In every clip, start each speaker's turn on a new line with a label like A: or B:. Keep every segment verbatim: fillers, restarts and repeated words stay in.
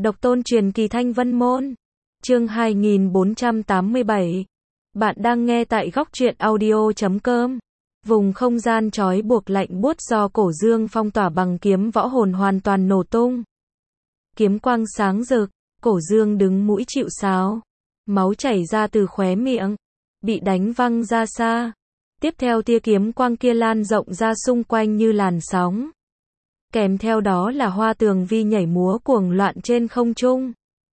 A: Độc tôn truyền kỳ Thanh Vân Môn. Chương hai nghìn bốn trăm tám mươi bảy. Bạn đang nghe tại góc truyện audio chấm com. Vùng không gian trói buộc lạnh buốt do Cổ Dương phong tỏa bằng kiếm võ hồn hoàn toàn nổ tung. Kiếm quang sáng rực, Cổ Dương đứng mũi chịu sáo. Máu chảy ra từ khóe miệng, bị đánh văng ra xa. Tiếp theo tia kiếm quang kia lan rộng ra xung quanh như làn sóng. Kèm theo đó là hoa tường vi nhảy múa cuồng loạn trên không trung.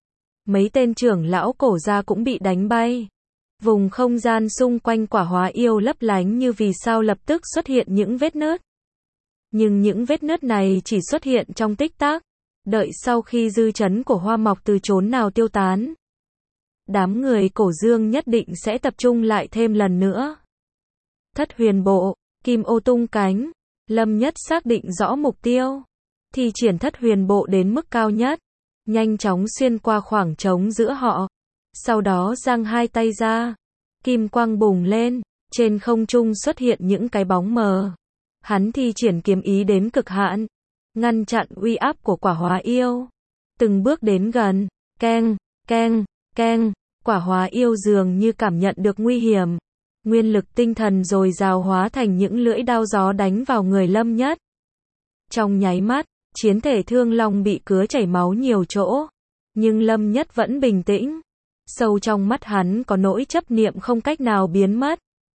A: Mấy tên trưởng lão Cổ gia cũng bị đánh bay. Vùng không gian xung quanh Quả Hóa Yêu lấp lánh như vì sao lập tức xuất hiện những vết nứt. Nhưng những vết nứt này chỉ xuất hiện trong tích tắc, đợi sau khi dư chấn của hoa mọc từ chốn nào tiêu tán. Đám người Cổ Dương nhất định sẽ tập trung lại thêm lần nữa. Thất huyền bộ, kim ô tung cánh. Lâm Nhất xác định rõ mục tiêu, thì triển thất huyền bộ đến mức cao nhất, nhanh chóng xuyên qua khoảng trống giữa họ. Sau đó giang hai tay ra, kim quang bùng lên, trên không trung xuất hiện những cái bóng mờ. Hắn thi triển kiếm ý đến cực hạn, ngăn chặn uy áp của Quả Hóa Yêu. Từng bước đến gần, keng, keng, keng, Quả Hóa Yêu dường như cảm nhận được nguy hiểm. Nguyên lực tinh thần dồi dào hóa thành những lưỡi đao gió đánh vào người Lâm Nhất. Trong nháy mắt, chiến thể Thương Long bị cứa chảy máu nhiều chỗ. Nhưng Lâm Nhất vẫn bình tĩnh. Sâu trong mắt hắn có nỗi chấp niệm không cách nào biến mất.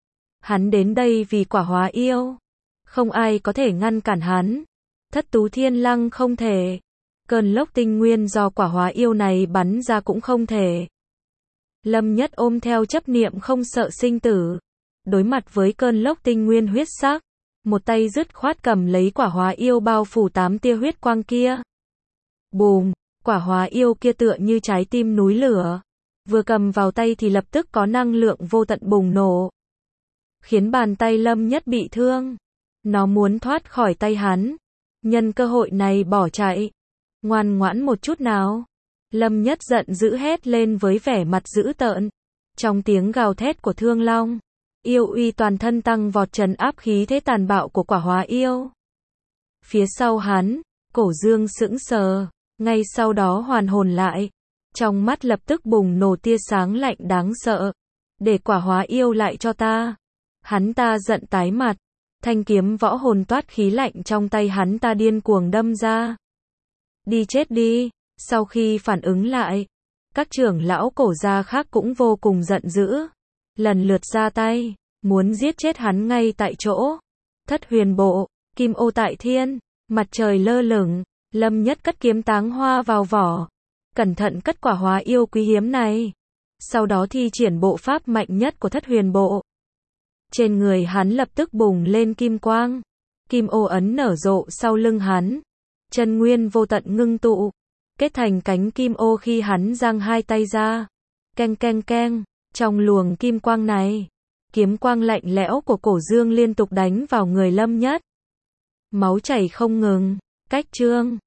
A: Hắn đến đây vì Quả Hóa Yêu. Không ai có thể ngăn cản hắn. Thất Tú Thiên Lăng không thể. Cơn lốc tinh nguyên do Quả Hóa Yêu này bắn ra cũng không thể. Lâm Nhất ôm theo chấp niệm không sợ sinh tử. Đối mặt với cơn lốc tinh nguyên huyết sắc, một tay dứt khoát cầm lấy Quả Hóa Yêu bao phủ tám tia huyết quang kia. Bùm, Quả Hóa Yêu kia tựa như trái tim núi lửa. Vừa cầm vào tay thì lập tức có năng lượng vô tận bùng nổ, khiến bàn tay Lâm Nhất bị thương. Nó muốn thoát khỏi tay hắn, nhân cơ hội này bỏ chạy. Ngoan ngoãn một chút nào. Lâm Nhất giận dữ hét lên với vẻ mặt dữ tợn. Trong tiếng gào thét của Thương Long, yêu uy toàn thân tăng vọt trấn áp khí thế tàn bạo của Quả Hóa Yêu. Phía sau hắn, Cổ Dương sững sờ, ngay sau đó hoàn hồn lại. Trong mắt lập tức bùng nổ tia sáng lạnh đáng sợ. Để Quả Hóa Yêu lại cho ta. Hắn ta giận tái mặt. Thanh kiếm võ hồn toát khí lạnh trong tay hắn ta điên cuồng đâm ra. Đi chết đi. Sau khi phản ứng lại, các trưởng lão Cổ gia khác cũng vô cùng giận dữ. Lần lượt ra tay, muốn giết chết hắn ngay tại chỗ. Thất huyền bộ, kim ô tại thiên, mặt trời lơ lửng, Lâm Nhất cất kiếm táng hoa vào vỏ. Cẩn thận cất Quả Hóa Yêu quý hiếm này. Sau đó thi triển bộ pháp mạnh nhất của thất huyền bộ. Trên người hắn lập tức bùng lên kim quang. Kim ô ấn nở rộ sau lưng hắn. Chân nguyên vô tận ngưng tụ, kết thành cánh kim ô khi hắn giang hai tay ra. Keng keng keng, trong luồng kim quang này, kiếm quang lạnh lẽo của Cổ Dương liên tục đánh vào người Lâm Nhất. Máu chảy không ngừng, cách chương.